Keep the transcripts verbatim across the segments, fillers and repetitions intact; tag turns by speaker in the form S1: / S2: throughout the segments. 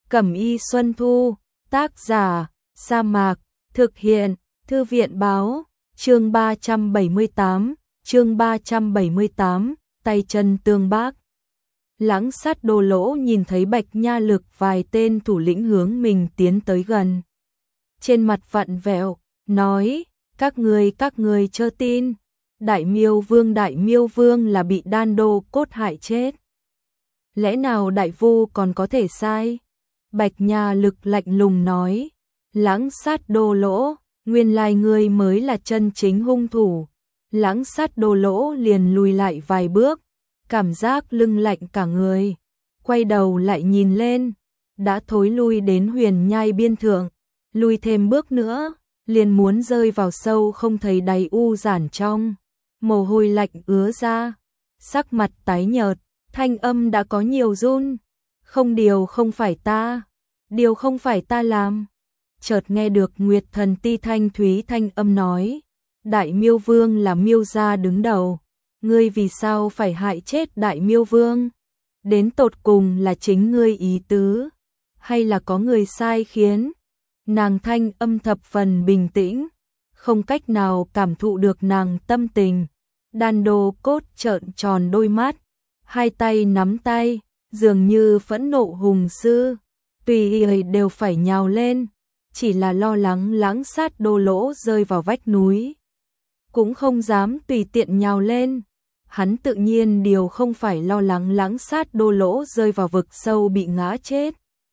S1: Cẩm y Xuân Thu, tác giả, Sa Mạc, thực hiện, Thư viện báo, chương ba trăm bảy mươi tám, chương ba trăm bảy mươi tám, tay chân tương bác. Lãng Sát Đô Lỗ nhìn thấy Bạch Nha Lực vài tên thủ lĩnh hướng mình tiến tới gần. Trên mặt vặn vẹo, nói, các người các người chớ tin, Đại Miêu Vương Đại Miêu Vương là bị Đan Đô Cốt hại chết. Lẽ nào Đại Vu còn có thể sai? Bạch Nha Lực lạnh lùng nói, Lãng Sát Đô Lỗ, nguyên lai ngươi mới là chân chính hung thủ. Lãng Sát Đô Lỗ liền lùi lại vài bước, cảm giác lưng lạnh cả người, quay đầu lại nhìn lên, đã thối lui đến huyền nhai biên thượng, lùi thêm bước nữa, liền muốn rơi vào sâu không thấy đáy u giản trong, mồ hôi lạnh ứa ra, sắc mặt tái nhợt, thanh âm đã có nhiều run, không điều không phải ta, điều không phải ta làm. Chợt nghe được Nguyệt Thần Ti thanh thúy thanh âm nói, Đại Miêu Vương là Miêu gia đứng đầu, ngươi vì sao phải hại chết Đại Miêu Vương? Đến tột cùng là chính ngươi ý tứ, hay là có người sai khiến? Nàng thanh âm thập phần bình tĩnh, không cách nào cảm thụ được nàng tâm tình. Đan Đô Cốt trợn tròn đôi mắt, hai tay nắm tay, dường như phẫn nộ hùng sư, tùy ý đều phải nhào lên, chỉ là lo lắng Lãng Sát Đô Lỗ rơi vào vách núi, cũng không dám tùy tiện nhào lên. Hắn tự nhiên điều không phải lo lắng Lãng Sát Đô Lỗ rơi vào vực sâu bị ngã chết.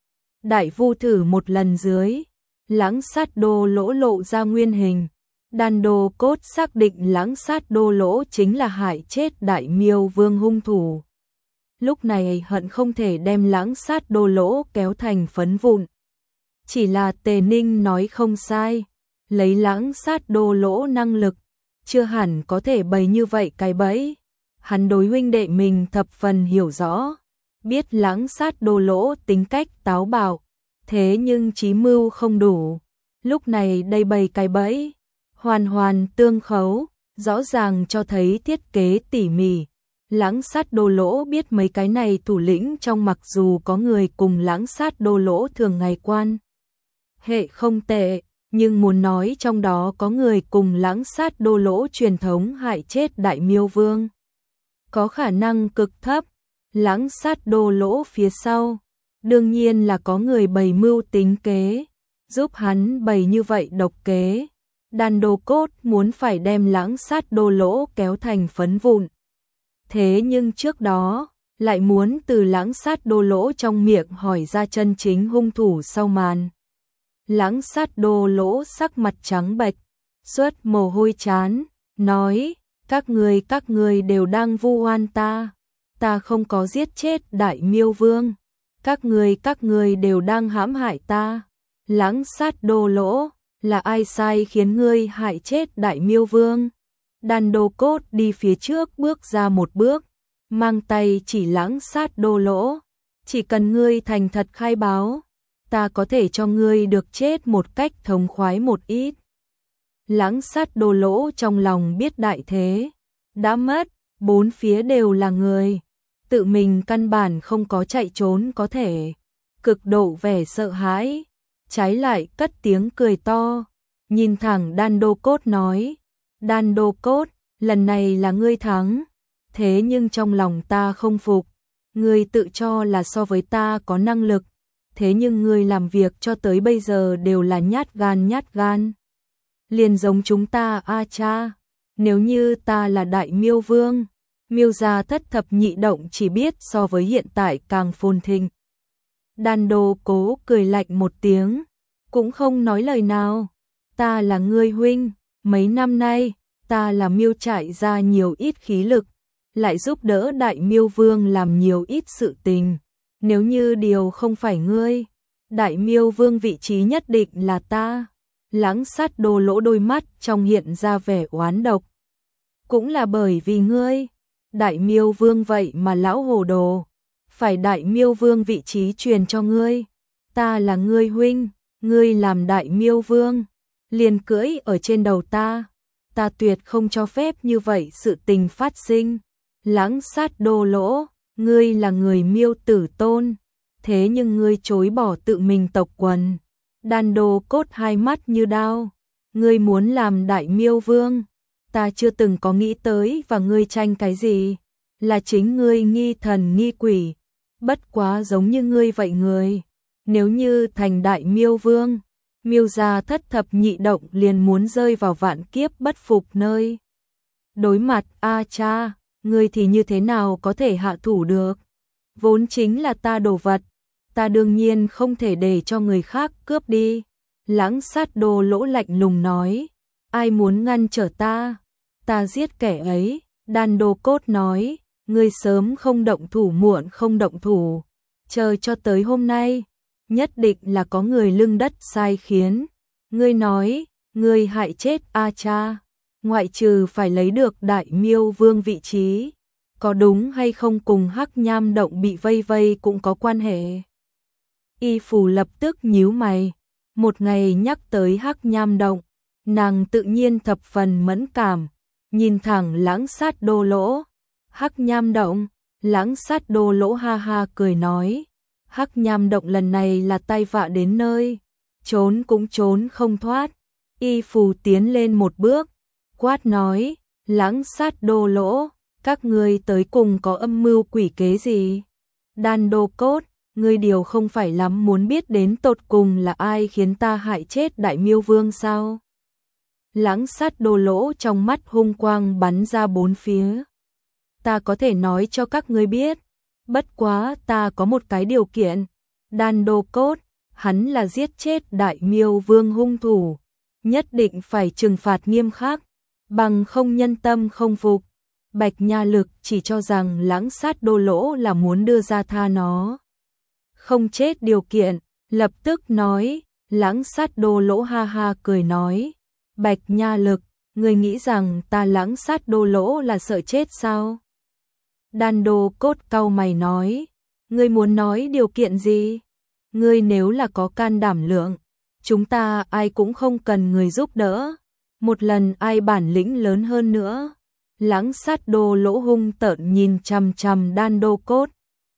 S1: Đại Vu thử một lần dưới, Lãng Sát Đô Lỗ lộ ra nguyên hình. Đan Đô Cốt xác định Lãng Sát Đô Lỗ chính là hại chết Đại Miêu Vương hung thủ. Lúc này hận không thể đem Lãng Sát Đô Lỗ kéo thành phấn vụn. Chỉ là Tề Ninh nói không sai, lấy Lãng Sát Đô Lỗ năng lực, chưa hẳn có thể bày như vậy cái bẫy. Hắn đối huynh đệ mình thập phần hiểu rõ, biết Lãng Sát Đô Lỗ tính cách táo bạo, thế nhưng trí mưu không đủ. Lúc này đây bày cái bẫy, hoàn hoàn tương khấu, rõ ràng cho thấy thiết kế tỉ mỉ. Lãng Sát Đô Lỗ biết mấy cái này thủ lĩnh trong, mặc dù có người cùng Lãng Sát Đô Lỗ thường ngày quan hệ không tệ, nhưng muốn nói trong đó có người cùng Lãng Sát Đô Lỗ truyền thống hại chết Đại Miêu Vương, có khả năng cực thấp. Lãng Sát Đô Lỗ phía sau, đương nhiên là có người bày mưu tính kế, giúp hắn bày như vậy độc kế. Đan Đô Cốt muốn phải đem Lãng Sát Đô Lỗ kéo thành phấn vụn. Thế nhưng trước đó, lại muốn từ Lãng Sát Đô Lỗ trong miệng hỏi ra chân chính hung thủ sau màn. Lãng Sát Đô Lỗ sắc mặt trắng bệch, xuất mồ hôi chán, nói, các người các người đều đang vu oan ta, ta không có giết chết Đại Miêu Vương, các người các người đều đang hãm hại ta. Lãng Sát Đô Lỗ, là ai sai khiến ngươi hại chết Đại Miêu Vương? Đan Đô Cốt đi phía trước bước ra một bước, mang tay chỉ Lãng Sát Đô Lỗ, chỉ cần ngươi thành thật khai báo, ta có thể cho ngươi được chết một cách thống khoái một ít. Lãng Sát Đô Lỗ trong lòng biết đại thế đã mất, bốn phía đều là người, tự mình căn bản không có chạy trốn có thể, cực độ vẻ sợ hãi, trái lại cất tiếng cười to, nhìn thẳng Đan Đô Cốt nói, Đan Đô Cốt, lần này là ngươi thắng, thế nhưng trong lòng ta không phục, ngươi tự cho là so với ta có năng lực, thế nhưng ngươi làm việc cho tới bây giờ đều là nhát gan nhát gan. Liền giống chúng ta a cha, nếu như ta là Đại Miêu Vương, Miêu gia thất thập nhị động chỉ biết so với hiện tại càng phồn thịnh. Đan Đô Cố cười lạnh một tiếng, cũng không nói lời nào, ta là ngươi huynh, mấy năm nay, ta là Miêu trại ra nhiều ít khí lực, lại giúp đỡ Đại Miêu Vương làm nhiều ít sự tình, nếu như điều không phải ngươi, Đại Miêu Vương vị trí nhất định là ta. Lãng Sát Đô Lỗ đôi mắt trong hiện ra vẻ oán độc. Cũng là bởi vì ngươi, Đại Miêu Vương vậy mà lão hồ đồ, phải Đại Miêu Vương vị trí truyền cho ngươi, ta là ngươi huynh, ngươi làm Đại Miêu Vương, liền cưỡi ở trên đầu ta, ta tuyệt không cho phép như vậy sự tình phát sinh. Lãng Sát Đô Lỗ, ngươi là người Miêu tử tôn, thế nhưng ngươi chối bỏ tự mình tộc quần. Đan Đô Cốt hai mắt như đao, ngươi muốn làm Đại Miêu Vương, ta chưa từng có nghĩ tới và ngươi tranh cái gì, là chính ngươi nghi thần nghi quỷ, bất quá giống như ngươi vậy người, nếu như thành Đại Miêu Vương, Miêu gia thất thập nhị động liền muốn rơi vào vạn kiếp bất phục nơi. Đối mặt a cha, ngươi thì như thế nào có thể hạ thủ được, vốn chính là ta đồ vật, ta đương nhiên không thể để cho người khác cướp đi. Lãng Sát Đô Lỗ lạnh lùng nói, ai muốn ngăn trở ta, ta giết kẻ ấy. Đan Đô Cốt nói, ngươi sớm không động thủ muộn không động thủ, chờ cho tới hôm nay, nhất định là có người lưng đất sai khiến. Ngươi nói, ngươi hại chết A cha, ngoại trừ phải lấy được Đại Miêu Vương vị trí, có đúng hay không cùng Hắc Nham Động bị vây vây cũng có quan hệ. Y Phù lập tức nhíu mày, một ngày nhắc tới Hắc Nham Động, nàng tự nhiên thập phần mẫn cảm, nhìn thẳng Lãng Sát Đô Lỗ. Hắc Nham Động, Lãng Sát Đô Lỗ ha ha cười nói, Hắc Nham Động lần này là tai vạ đến nơi, trốn cũng trốn không thoát. Y Phù tiến lên một bước, quát nói, Lãng Sát Đô Lỗ, các ngươi tới cùng có âm mưu quỷ kế gì? Đan Đô Cốt, ngươi điều không phải lắm muốn biết đến tột cùng là ai khiến ta hại chết Đại Miêu Vương sao? Lãng Sát Đô Lỗ trong mắt hung quang bắn ra bốn phía. Ta có thể nói cho các ngươi biết, bất quá ta có một cái điều kiện. Đan Đô Cốt, hắn là giết chết Đại Miêu Vương hung thủ, nhất định phải trừng phạt nghiêm khắc, bằng không nhân tâm không phục. Bạch Nha Lực chỉ cho rằng Lãng Sát Đô Lỗ là muốn đưa ra tha nó không chết điều kiện, lập tức nói, Lãng Sát Đô Lỗ ha ha cười nói, Bạch Nha Lực, ngươi nghĩ rằng ta Lãng Sát Đô Lỗ là sợ chết sao? Đan Đô Cốt cau mày nói, ngươi muốn nói điều kiện gì? Ngươi nếu là có can đảm lượng, chúng ta ai cũng không cần người giúp đỡ, một lần ai bản lĩnh lớn hơn nữa. Lãng Sát Đô Lỗ hung tợn nhìn chằm chằm Đan Đô Cốt.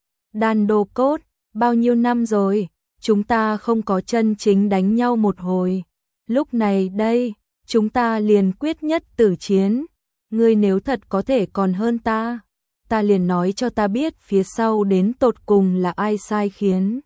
S1: Đan Đô Cốt, bao nhiêu năm rồi, chúng ta không có chân chính đánh nhau một hồi. Lúc này đây, chúng ta liền quyết nhất tử chiến. Ngươi nếu thật có thể còn hơn ta, ta liền nói cho ta biết phía sau đến tột cùng là ai sai khiến.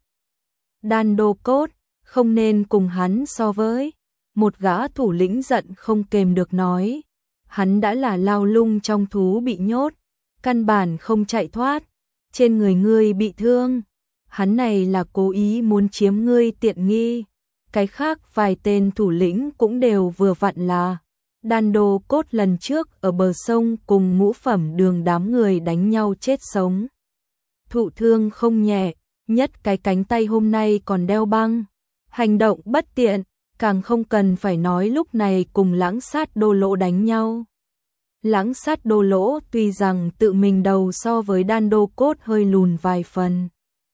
S1: Đan Đô Cốt, không nên cùng hắn so với. Một gã thủ lĩnh giận không kềm được nói. Hắn đã là lao lung trong thú bị nhốt, căn bản không chạy thoát, trên người ngươi bị thương, hắn này là cố ý muốn chiếm ngươi tiện nghi, cái khác vài tên thủ lĩnh cũng đều vừa vặn là. Đan Đô Cốt lần trước ở bờ sông cùng ngũ phẩm đường đám người đánh nhau chết sống, thụ thương không nhẹ, nhất cái cánh tay hôm nay còn đeo băng, hành động bất tiện. Càng không cần phải nói lúc này cùng Lãng Sát Đô Lỗ đánh nhau. Lãng Sát Đô Lỗ tuy rằng tự mình đầu so với Đan Đô Cốt hơi lùn vài phần,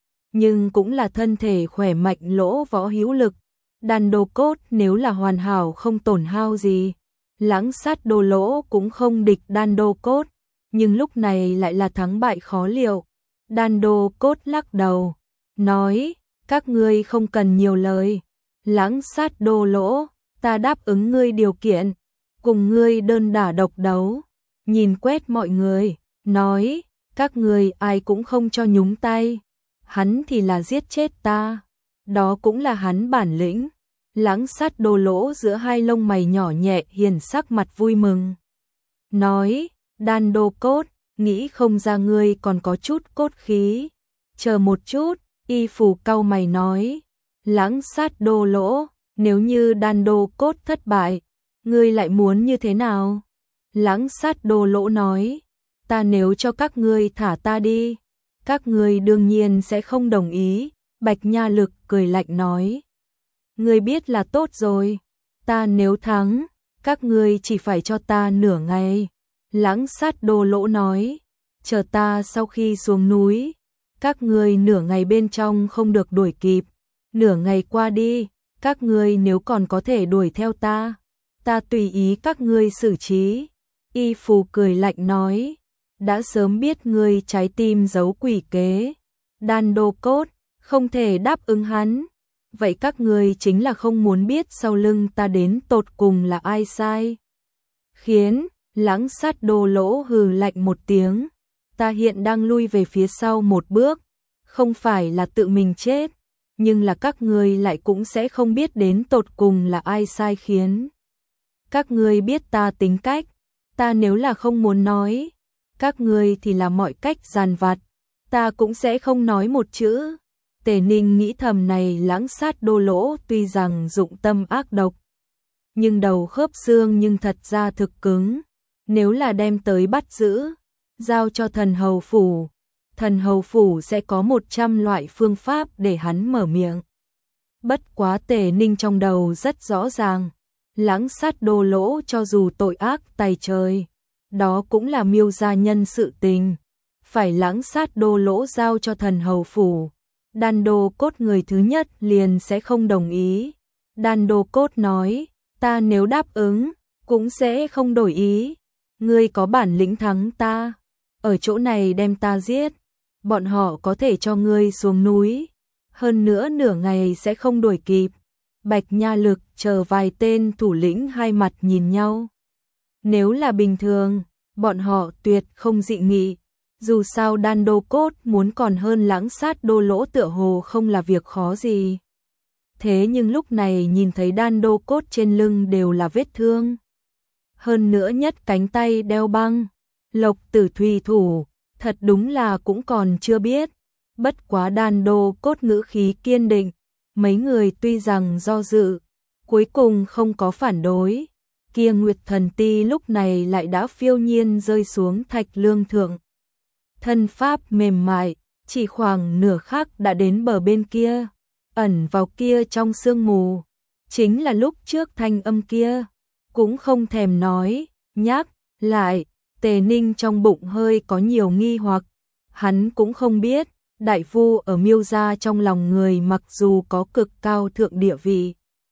S1: nhưng cũng là thân thể khỏe mạnh lỗ võ hữu lực. Đan Đô Cốt nếu là hoàn hảo không tổn hao gì, Lãng Sát Đô Lỗ cũng không địch Đan Đô Cốt, nhưng lúc này lại là thắng bại khó liệu. Đan Đô Cốt lắc đầu, nói, các ngươi không cần nhiều lời. Lãng Sát Đô Lỗ, ta đáp ứng ngươi điều kiện, cùng ngươi đơn đả độc đấu. Nhìn quét mọi người, nói, các ngươi ai cũng không cho nhúng tay, hắn thì là giết chết ta, đó cũng là hắn bản lĩnh. Lãng Sát Đô Lỗ giữa hai lông mày nhỏ nhẹ hiền sắc mặt vui mừng, nói, Đan Đô Cốt, nghĩ không ra ngươi còn có chút cốt khí, chờ một chút. Y Phù cau mày nói, Lãng Sát Đô Lỗ, nếu như Đan Đô Cốt thất bại, ngươi lại muốn như thế nào? Lãng Sát Đô Lỗ nói, ta nếu cho các ngươi thả ta đi, các ngươi đương nhiên sẽ không đồng ý. Bạch Nha Lực cười lạnh nói, ngươi biết là tốt rồi, ta nếu thắng, các ngươi chỉ phải cho ta nửa ngày. Lãng Sát Đô Lỗ nói, chờ ta sau khi xuống núi, các ngươi nửa ngày bên trong không được đuổi kịp. Nửa ngày qua đi, các ngươi nếu còn có thể đuổi theo ta, ta tùy ý các ngươi xử trí. Y Phù cười lạnh nói, đã sớm biết ngươi trái tim giấu quỷ kế. Đan Đô Cốt, không thể đáp ứng hắn. Vậy các ngươi chính là không muốn biết sau lưng ta đến tột cùng là ai sai? Khiến Lãng Sát Đô Lỗ hừ lạnh một tiếng. Ta hiện đang lui về phía sau một bước, không phải là tự mình chết, nhưng là các ngươi lại cũng sẽ không biết đến tột cùng là ai sai khiến. Các ngươi biết ta tính cách, ta nếu là không muốn nói, các ngươi thì là mọi cách giàn vặt, ta cũng sẽ không nói một chữ. Tề Ninh nghĩ thầm này Lãng Sát Đô Lỗ tuy rằng dụng tâm ác độc, nhưng đầu khớp xương nhưng thật ra thực cứng. Nếu là đem tới bắt giữ, giao cho thần hầu phủ, thần hầu phủ sẽ có một trăm loại phương pháp để hắn mở miệng. Bất quá Tề Ninh trong đầu rất rõ ràng, Lãng Sát Đô Lỗ cho dù tội ác tày trời, đó cũng là Miêu gia nhân sự tình, phải Lãng Sát Đô Lỗ giao cho thần hầu phủ, Đan Đô Cốt người thứ nhất liền sẽ không đồng ý. Đan Đô Cốt nói, ta nếu đáp ứng, cũng sẽ không đổi ý. Ngươi có bản lĩnh thắng ta, ở chỗ này đem ta giết, bọn họ có thể cho ngươi xuống núi, hơn nữa nửa ngày sẽ không đuổi kịp. Bạch Nha Lực chờ vài tên thủ lĩnh hai mặt nhìn nhau. Nếu là bình thường, bọn họ tuyệt không dị nghị, dù sao Đan Đô Cốt muốn còn hơn Lãng Sát Đô Lỗ tựa hồ không là việc khó gì. Thế nhưng lúc này nhìn thấy Đan Đô Cốt trên lưng đều là vết thương, hơn nữa nhất cánh tay đeo băng, Lộc Tử Thủy thủ, thật đúng là cũng còn chưa biết. Bất quá Đan Đô Cốt ngữ khí kiên định, mấy người tuy rằng do dự, cuối cùng không có phản đối. Kia Nguyệt Thần Ti lúc này lại đã phiêu nhiên rơi xuống thạch lương thượng. Thân pháp mềm mại, chỉ khoảng nửa khắc đã đến bờ bên kia, ẩn vào kia trong sương mù, chính là lúc trước thanh âm kia, cũng không thèm nói, nhắc lại. Tề Ninh trong bụng hơi có nhiều nghi hoặc, hắn cũng không biết, đại phu ở Miêu gia trong lòng người mặc dù có cực cao thượng địa vị,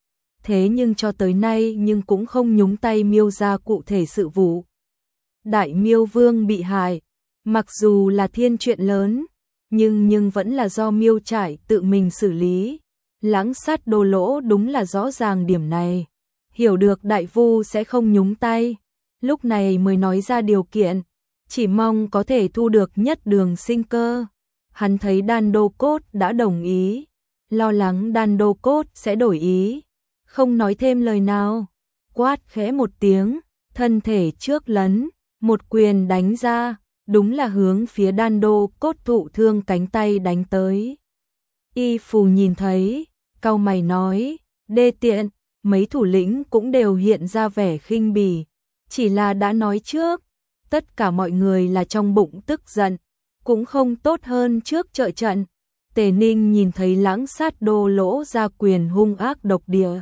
S1: thế nhưng cho tới nay nhưng cũng không nhúng tay Miêu gia cụ thể sự vụ. Đại Miêu Vương bị hại, mặc dù là thiên chuyện lớn, nhưng nhưng vẫn là do Miêu Trải tự mình xử lý. Lãng Sát Đô Lỗ đúng là rõ ràng điểm này, hiểu được đại phu sẽ không nhúng tay, lúc này mới nói ra điều kiện, chỉ mong có thể thu được nhất đường sinh cơ. Hắn thấy Đan Đô Cốt đã đồng ý, lo lắng Đan Đô Cốt sẽ đổi ý, không nói thêm lời nào, quát khẽ một tiếng, thân thể trước lấn, một quyền đánh ra, đúng là hướng phía Đan Đô Cốt thụ thương cánh tay đánh tới. Y Phù nhìn thấy, cau mày nói, đê tiện. Mấy thủ lĩnh cũng đều hiện ra vẻ khinh bỉ, chỉ là đã nói trước, tất cả mọi người là trong bụng tức giận, cũng không tốt hơn trước trợ trận. Tề Ninh nhìn thấy Lãng Sát Đô Lỗ ra quyền hung ác độc địa,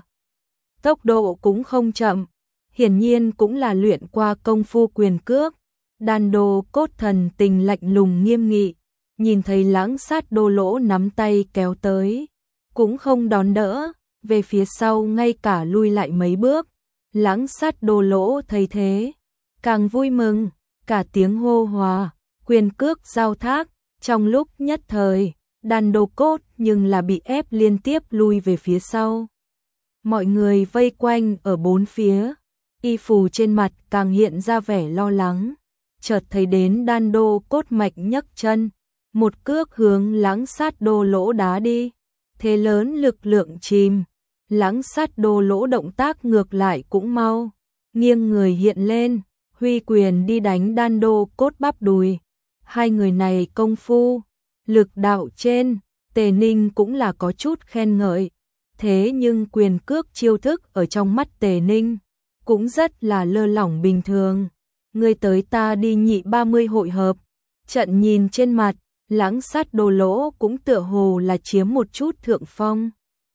S1: tốc độ cũng không chậm, hiển nhiên cũng là luyện qua công phu quyền cước. Đan Đô Cốt thần tình lạnh lùng nghiêm nghị, nhìn thấy Lãng Sát Đô Lỗ nắm tay kéo tới, cũng không đón đỡ, về phía sau ngay cả lui lại mấy bước. Lãng Sát Đô Lỗ thấy thế, càng vui mừng, cả tiếng hô hòa, quyền cước giao thác, trong lúc nhất thời, Đan Đô Cốt nhưng là bị ép liên tiếp lui về phía sau. Mọi người vây quanh ở bốn phía, Y Phù trên mặt càng hiện ra vẻ lo lắng, chợt thấy đến Đan Đô Cốt mạch nhấc chân, một cước hướng Lãng Sát Đô Lỗ đá đi, thế lớn lực lượng chìm. Lãng Sát Đô Lỗ động tác ngược lại cũng mau, nghiêng người hiện lên, huy quyền đi đánh Đan Đô Cốt bắp đùi. Hai người này công phu, lực đạo trên, Tề Ninh cũng là có chút khen ngợi, thế nhưng quyền cước chiêu thức ở trong mắt Tề Ninh cũng rất là lơ lỏng bình thường. Người tới ta đi nhị ba mươi hội hợp, trận nhìn trên mặt, Lãng Sát Đô Lỗ cũng tựa hồ là chiếm một chút thượng phong.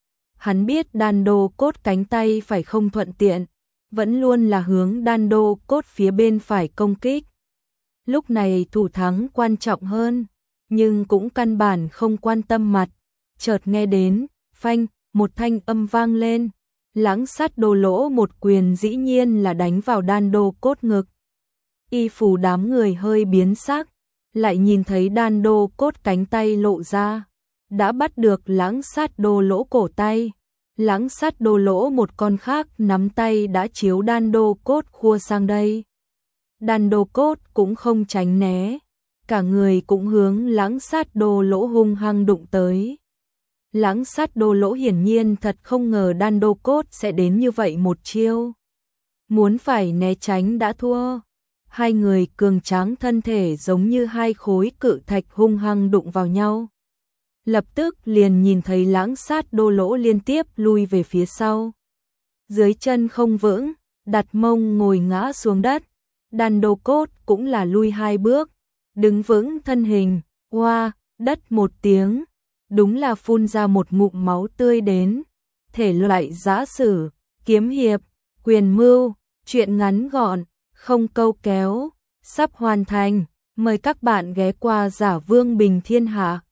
S1: Hắn biết Đan Đô Cốt cánh tay phải không thuận tiện, vẫn luôn là hướng Đan Đô Cốt phía bên phải công kích. Lúc này thủ thắng quan trọng hơn, nhưng cũng căn bản không quan tâm mặt. Chợt nghe đến, phanh, một thanh âm vang lên. Lãng Sát Đô Lỗ một quyền dĩ nhiên là đánh vào Đan Đô Cốt ngực. Y Phù đám người hơi biến sắc, lại nhìn thấy Đan Đô Cốt cánh tay lộ ra, đã bắt được Lãng Sát Đô Lỗ cổ tay. Lãng Sát Đô Lỗ một con khác nắm tay đã chiếu Đan Đô Cốt khua sang đây. Đan Đô Cốt cũng không tránh né, cả người cũng hướng Lãng Sát Đô Lỗ hung hăng đụng tới. Lãng Sát Đô Lỗ hiển nhiên thật không ngờ Đan Đô Cốt sẽ đến như vậy một chiêu. Muốn phải né tránh đã thua. Hai người cường tráng thân thể giống như hai khối cự thạch hung hăng đụng vào nhau. Lập tức liền nhìn thấy Lãng Sát Đô Lỗ liên tiếp lui về phía sau. Dưới chân không vững, đặt mông ngồi ngã xuống đất. Đan Đô Cốt cũng là lui hai bước, đứng vững thân hình, oa, đất một tiếng, đúng là phun ra một ngụm máu tươi đến. Thể loại giã sử, kiếm hiệp, quyền mưu, truyện ngắn gọn, không câu kéo, sắp hoàn thành. Mời các bạn ghé qua Giả Vương Bình Thiên Hạ.